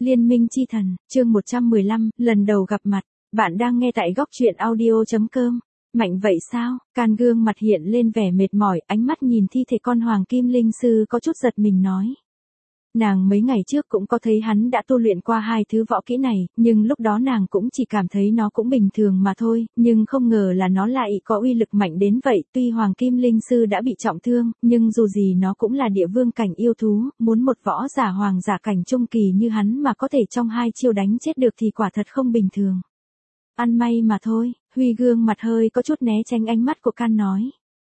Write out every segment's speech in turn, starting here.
Liên minh chi thần, chương 115, lần đầu gặp mặt. Bạn đang nghe tại góc truyện audio.com. Mạnh vậy sao? Can gương mặt hiện lên vẻ mệt mỏi, ánh mắt nhìn thi thể con hoàng kim linh sư có chút giật mình nói. Nàng mấy ngày trước cũng có thấy hắn đã tu luyện qua hai thứ võ kỹ này, nhưng lúc đó nàng cũng chỉ cảm thấy nó cũng bình thường mà thôi, nhưng không ngờ là nó lại có uy lực mạnh đến vậy. Tuy hoàng kim linh sư đã bị trọng thương, nhưng dù gì nó cũng là địa vương cảnh yêu thú, muốn một võ giả hoàng giả cảnh trung kỳ như hắn mà có thể trong hai chiêu đánh chết được thì quả thật không bình thường. Ăn may mà thôi. Huy gương mặt hơi có chút né tránh ánh mắt của Can nói.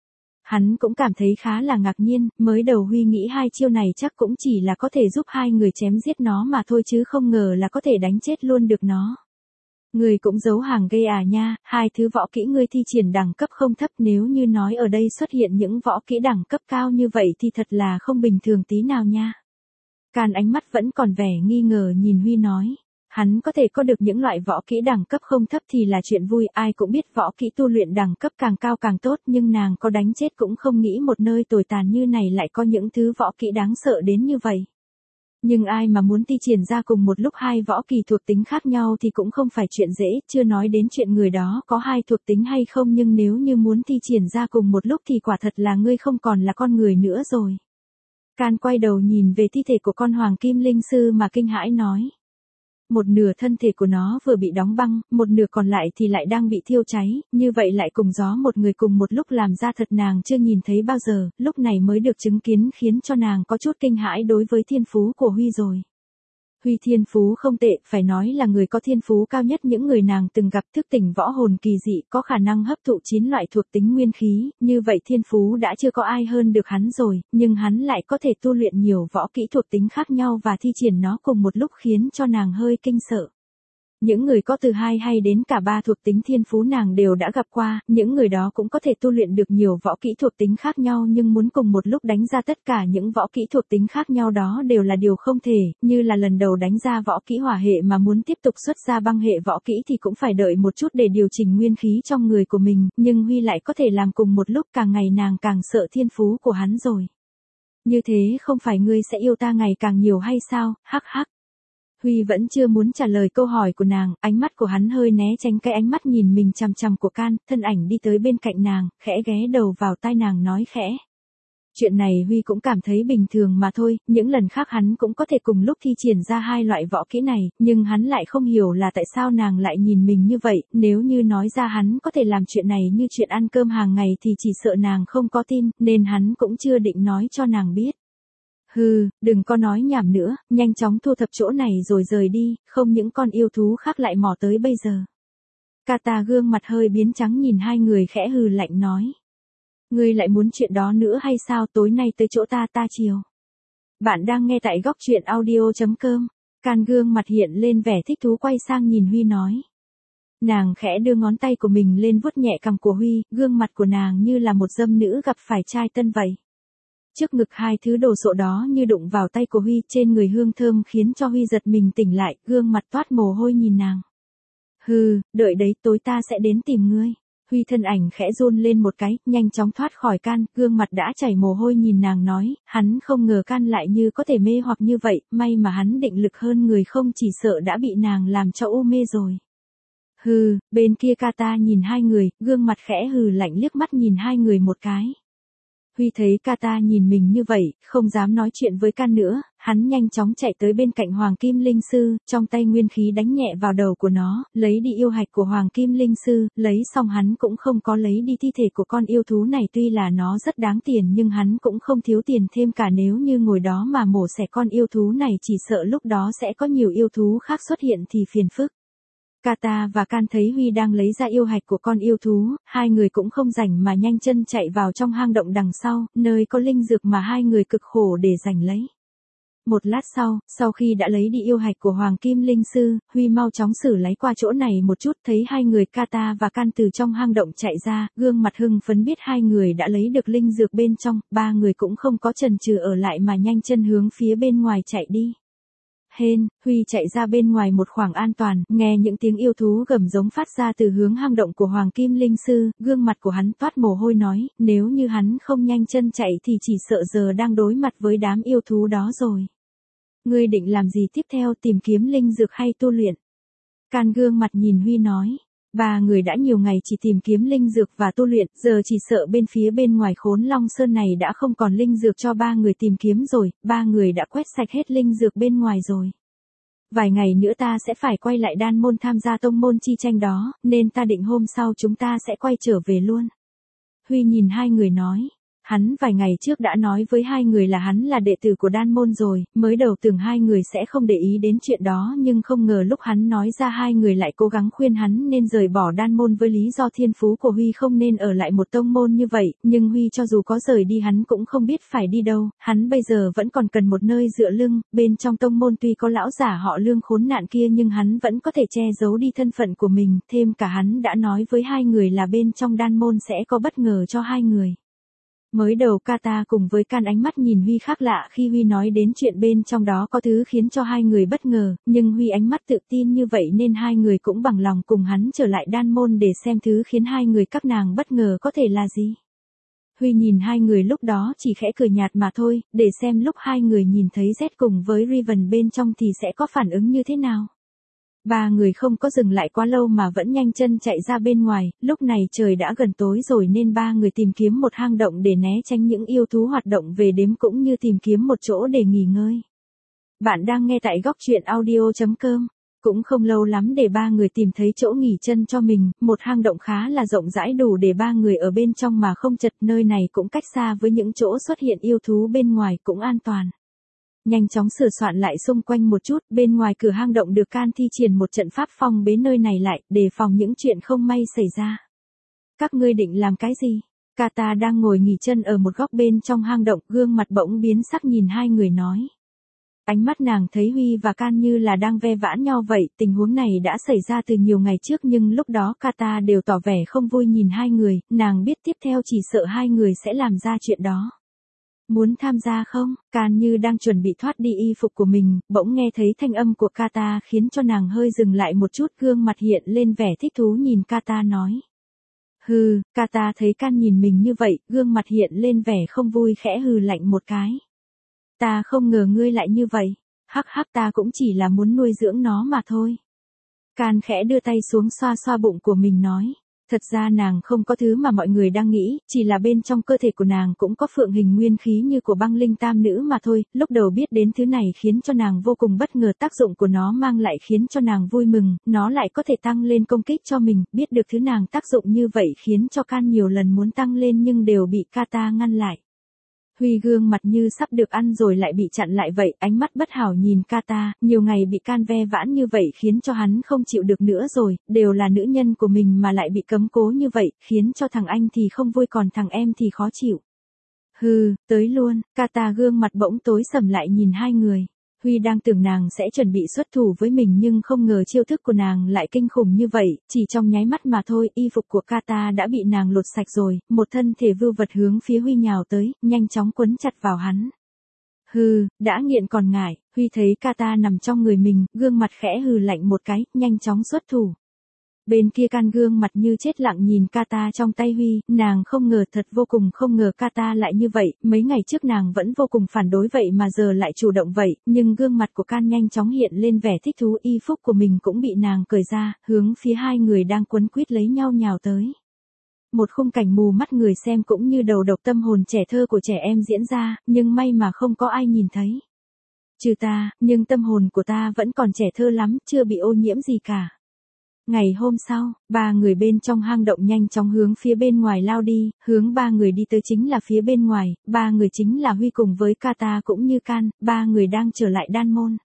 Hắn cũng cảm thấy khá là ngạc nhiên, mới đầu Huy nghĩ hai chiêu này chắc cũng chỉ là có thể giúp hai người chém giết nó mà thôi chứ không ngờ là có thể đánh chết luôn được nó. Người cũng giấu hàng ghê à nha, hai thứ võ kỹ ngươi thi triển đẳng cấp không thấp, nếu như nói ở đây xuất hiện những võ kỹ đẳng cấp cao như vậy thì thật là không bình thường tí nào nha. Can ánh mắt vẫn còn vẻ nghi ngờ nhìn Huy nói. Hắn có thể có được những loại võ kỹ đẳng cấp không thấp thì là chuyện vui, ai cũng biết võ kỹ tu luyện đẳng cấp càng cao càng tốt, nhưng nàng có đánh chết cũng không nghĩ một nơi tồi tàn như này lại có những thứ võ kỹ đáng sợ đến như vậy. Nhưng ai mà muốn thi triển ra cùng một lúc hai võ kỳ thuộc tính khác nhau thì cũng không phải chuyện dễ, chưa nói đến chuyện người đó có hai thuộc tính hay không, nhưng nếu như muốn thi triển ra cùng một lúc thì quả thật là ngươi không còn là con người nữa rồi. Can quay đầu nhìn về thi thể của con hoàng kim linh sư mà kinh hãi nói. Một nửa thân thể của nó vừa bị đóng băng, một nửa còn lại thì lại đang bị thiêu cháy, như vậy lại cùng gió một người cùng một lúc làm ra thật nàng chưa nhìn thấy bao giờ, lúc này mới được chứng kiến khiến cho nàng có chút kinh hãi đối với thiên phú của Huy rồi. Huy thiên phú không tệ, phải nói là người có thiên phú cao nhất những người nàng từng gặp, thức tỉnh võ hồn kỳ dị, có khả năng hấp thụ 9 loại thuộc tính nguyên khí, như vậy thiên phú đã chưa có ai hơn được hắn rồi, nhưng hắn lại có thể tu luyện nhiều võ kỹ thuộc tính khác nhau và thi triển nó cùng một lúc khiến cho nàng hơi kinh sợ. Những người có từ 2 hay đến cả 3 thuộc tính thiên phú nàng đều đã gặp qua, những người đó cũng có thể tu luyện được nhiều võ kỹ thuộc tính khác nhau, nhưng muốn cùng một lúc đánh ra tất cả những võ kỹ thuộc tính khác nhau đó đều là điều không thể, như là lần đầu đánh ra võ kỹ hỏa hệ mà muốn tiếp tục xuất ra băng hệ võ kỹ thì cũng phải đợi một chút để điều chỉnh nguyên khí trong người của mình, nhưng Huy lại có thể làm cùng một lúc, càng ngày nàng càng sợ thiên phú của hắn rồi. Như thế không phải ngươi sẽ yêu ta ngày càng nhiều hay sao, hắc hắc. Huy vẫn chưa muốn trả lời câu hỏi của nàng, ánh mắt của hắn hơi né tránh cái ánh mắt nhìn mình chằm chằm của Can, thân ảnh đi tới bên cạnh nàng, khẽ ghé đầu vào tai nàng nói khẽ. Chuyện này Huy cũng cảm thấy bình thường mà thôi, những lần khác hắn cũng có thể cùng lúc thi triển ra hai loại võ kỹ này, nhưng hắn lại không hiểu là tại sao nàng lại nhìn mình như vậy, nếu như nói ra hắn có thể làm chuyện này như chuyện ăn cơm hàng ngày thì chỉ sợ nàng không có tin, nên hắn cũng chưa định nói cho nàng biết. Hừ, đừng có nói nhảm nữa, nhanh chóng thu thập chỗ này rồi rời đi, không những con yêu thú khác lại mò tới bây giờ. Kata gương mặt hơi biến trắng nhìn hai người khẽ hừ lạnh nói. Ngươi lại muốn chuyện đó nữa hay sao, tối nay tới chỗ ta chiều. Bạn đang nghe tại góc truyện audio.com. Can gương mặt hiện lên vẻ thích thú quay sang nhìn Huy nói. Nàng khẽ đưa ngón tay của mình lên vuốt nhẹ cằm của Huy, gương mặt của nàng như là một dâm nữ gặp phải trai tân vậy. Trước ngực hai thứ đồ sộ đó như đụng vào tay của Huy, trên người hương thơm khiến cho Huy giật mình tỉnh lại, gương mặt toát mồ hôi nhìn nàng. Hừ, đợi đấy, tối ta sẽ đến tìm ngươi. Huy thân ảnh khẽ run lên một cái, nhanh chóng thoát khỏi Can, gương mặt đã chảy mồ hôi nhìn nàng nói, hắn không ngờ Can lại như có thể mê hoặc như vậy, may mà hắn định lực hơn người không chỉ sợ đã bị nàng làm cho u mê rồi. Hừ, bên kia Kata nhìn hai người, gương mặt khẽ hừ lạnh liếc mắt nhìn hai người một cái. Huy thấy Kata nhìn mình như vậy, không dám nói chuyện với Can nữa, hắn nhanh chóng chạy tới bên cạnh Hoàng Kim Linh Sư, trong tay nguyên khí đánh nhẹ vào đầu của nó, lấy đi yêu hạch của Hoàng Kim Linh Sư, lấy xong hắn cũng không có lấy đi thi thể của con yêu thú này, tuy là nó rất đáng tiền nhưng hắn cũng không thiếu tiền thêm cả, nếu như ngồi đó mà mổ xẻ con yêu thú này chỉ sợ lúc đó sẽ có nhiều yêu thú khác xuất hiện thì phiền phức. Kata và Can thấy Huy đang lấy ra yêu hạch của con yêu thú, hai người cũng không rảnh mà nhanh chân chạy vào trong hang động đằng sau, nơi có linh dược mà hai người cực khổ để giành lấy. Một lát sau khi đã lấy đi yêu hạch của Hoàng Kim Linh Sư, Huy mau chóng xử lấy qua chỗ này một chút, thấy hai người Kata và Can từ trong hang động chạy ra, gương mặt hưng phấn biết hai người đã lấy được linh dược bên trong, ba người cũng không có chần chừ ở lại mà nhanh chân hướng phía bên ngoài chạy đi. Hên, Huy chạy ra bên ngoài một khoảng an toàn, nghe những tiếng yêu thú gầm giống phát ra từ hướng hang động của Hoàng Kim Linh Sư, gương mặt của hắn toát mồ hôi nói, nếu như hắn không nhanh chân chạy thì chỉ sợ giờ đang đối mặt với đám yêu thú đó rồi. Ngươi định làm gì tiếp theo, tìm kiếm linh dược hay tu luyện? Can gương mặt nhìn Huy nói. Ba người đã nhiều ngày chỉ tìm kiếm linh dược và tu luyện, giờ chỉ sợ bên phía bên ngoài Khốn Long Sơn này đã không còn linh dược cho ba người tìm kiếm rồi, ba người đã quét sạch hết linh dược bên ngoài rồi. Vài ngày nữa ta sẽ phải quay lại Đan Môn tham gia tông môn chi tranh đó, nên ta định hôm sau chúng ta sẽ quay trở về luôn. Huy nhìn hai người nói. Hắn vài ngày trước đã nói với hai người là hắn là đệ tử của Đan Môn rồi, mới đầu tưởng hai người sẽ không để ý đến chuyện đó nhưng không ngờ lúc hắn nói ra hai người lại cố gắng khuyên hắn nên rời bỏ Đan Môn với lý do thiên phú của Huy không nên ở lại một tông môn như vậy, nhưng Huy cho dù có rời đi hắn cũng không biết phải đi đâu, hắn bây giờ vẫn còn cần một nơi dựa lưng, bên trong tông môn tuy có lão giả họ Lương khốn nạn kia nhưng hắn vẫn có thể che giấu đi thân phận của mình, thêm cả hắn đã nói với hai người là bên trong Đan Môn sẽ có bất ngờ cho hai người. Mới đầu Kata cùng với Can ánh mắt nhìn Huy khác lạ khi Huy nói đến chuyện bên trong đó có thứ khiến cho hai người bất ngờ, nhưng Huy ánh mắt tự tin như vậy nên hai người cũng bằng lòng cùng hắn trở lại Đan Môn để xem thứ khiến hai người các nàng bất ngờ có thể là gì. Huy nhìn hai người lúc đó chỉ khẽ cười nhạt mà thôi, để xem lúc hai người nhìn thấy Z cùng với Riven bên trong thì sẽ có phản ứng như thế nào. Ba người không có dừng lại quá lâu mà vẫn nhanh chân chạy ra bên ngoài, lúc này trời đã gần tối rồi nên ba người tìm kiếm một hang động để né tránh những yêu thú hoạt động về đêm cũng như tìm kiếm một chỗ để nghỉ ngơi. Bạn đang nghe tại góc truyện audio.com. Cũng không lâu lắm để ba người tìm thấy chỗ nghỉ chân cho mình, một hang động khá là rộng rãi đủ để ba người ở bên trong mà không chật, nơi này cũng cách xa với những chỗ xuất hiện yêu thú bên ngoài cũng an toàn. Nhanh chóng sửa soạn lại xung quanh một chút, bên ngoài cửa hang động được Can thi triển một trận pháp phong bế nơi này lại, đề phòng những chuyện không may xảy ra. Các ngươi định làm cái gì? Kata đang ngồi nghỉ chân ở một góc bên trong hang động, gương mặt bỗng biến sắc nhìn hai người nói. Ánh mắt nàng thấy Huy và Can như là đang ve vãn nhau vậy, tình huống này đã xảy ra từ nhiều ngày trước nhưng lúc đó Kata đều tỏ vẻ không vui nhìn hai người, nàng biết tiếp theo chỉ sợ hai người sẽ làm ra chuyện đó. Muốn tham gia không? Can như đang chuẩn bị thoát đi y phục của mình, bỗng nghe thấy thanh âm của Kata khiến cho nàng hơi dừng lại một chút, gương mặt hiện lên vẻ thích thú nhìn Kata nói. Hừ, Kata thấy Can nhìn mình như vậy, gương mặt hiện lên vẻ không vui khẽ hừ lạnh một cái. Ta không ngờ ngươi lại như vậy, hắc hắc ta cũng chỉ là muốn nuôi dưỡng nó mà thôi. Can khẽ đưa tay xuống xoa xoa bụng của mình nói. Thật ra nàng không có thứ mà mọi người đang nghĩ, chỉ là bên trong cơ thể của nàng cũng có phượng hình nguyên khí như của băng linh tam nữ mà thôi, lúc đầu biết đến thứ này khiến cho nàng vô cùng bất ngờ, tác dụng của nó mang lại khiến cho nàng vui mừng, nó lại có thể tăng lên công kích cho mình, biết được thứ nàng tác dụng như vậy khiến cho Can nhiều lần muốn tăng lên nhưng đều bị Kata ngăn lại. Huy gương mặt như sắp được ăn rồi lại bị chặn lại vậy, ánh mắt bất hảo nhìn Kata, nhiều ngày bị Can ve vãn như vậy khiến cho hắn không chịu được nữa rồi, đều là nữ nhân của mình mà lại bị cấm cố như vậy, khiến cho thằng anh thì không vui còn thằng em thì khó chịu. Hừ, tới luôn, Kata gương mặt bỗng tối sầm lại nhìn hai người. Huy đang tưởng nàng sẽ chuẩn bị xuất thủ với mình nhưng không ngờ chiêu thức của nàng lại kinh khủng như vậy, chỉ trong nháy mắt mà thôi, y phục của Kata đã bị nàng lột sạch rồi, một thân thể vưu vật hướng phía Huy nhào tới, nhanh chóng quấn chặt vào hắn. Hừ, đã nghiện còn ngại, Huy thấy Kata nằm trong người mình, gương mặt khẽ hừ lạnh một cái, nhanh chóng xuất thủ. Bên kia Can gương mặt như chết lặng nhìn Kata trong tay Huy, nàng không ngờ, thật vô cùng không ngờ Kata lại như vậy, mấy ngày trước nàng vẫn vô cùng phản đối vậy mà giờ lại chủ động vậy, nhưng gương mặt của Can nhanh chóng hiện lên vẻ thích thú, y phục của mình cũng bị nàng cởi ra, hướng phía hai người đang quấn quýt lấy nhau nhào tới. Một khung cảnh mù mắt người xem cũng như đầu độc tâm hồn trẻ thơ của trẻ em diễn ra, nhưng may mà không có ai nhìn thấy. Trừ ta, nhưng tâm hồn của ta vẫn còn trẻ thơ lắm, chưa bị ô nhiễm gì cả. Ngày hôm sau, ba người bên trong hang động nhanh chóng hướng phía bên ngoài lao đi, hướng ba người đi tới chính là phía bên ngoài, ba người chính là Huy cùng với Kata cũng như Can, ba người đang trở lại Đan Môn.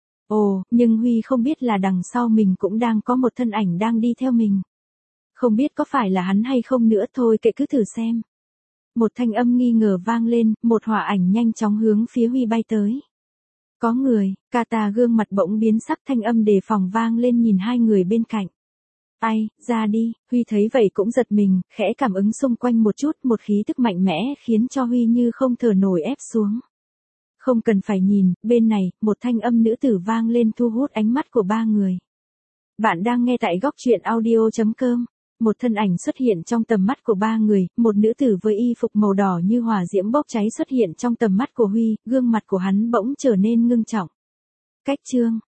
Ồ, nhưng Huy không biết là đằng sau mình cũng đang có một thân ảnh đang đi theo mình. Không biết có phải là hắn hay không nữa, thôi kệ cứ thử xem. Một thanh âm nghi ngờ vang lên, một hỏa ảnh nhanh chóng hướng phía Huy bay tới. Có người, Kata gương mặt bỗng biến sắc, thanh âm đề phòng vang lên nhìn hai người bên cạnh. Ai, ra đi, Huy thấy vậy cũng giật mình, khẽ cảm ứng xung quanh một chút, một khí tức mạnh mẽ khiến cho Huy như không thở nổi ép xuống. Không cần phải nhìn, bên này, một thanh âm nữ tử vang lên thu hút ánh mắt của ba người. Bạn đang nghe tại góc truyện audio.com. Một thân ảnh xuất hiện trong tầm mắt của ba người, một nữ tử với y phục màu đỏ như hỏa diễm bốc cháy xuất hiện trong tầm mắt của Huy, gương mặt của hắn bỗng trở nên ngưng trọng. Cách chương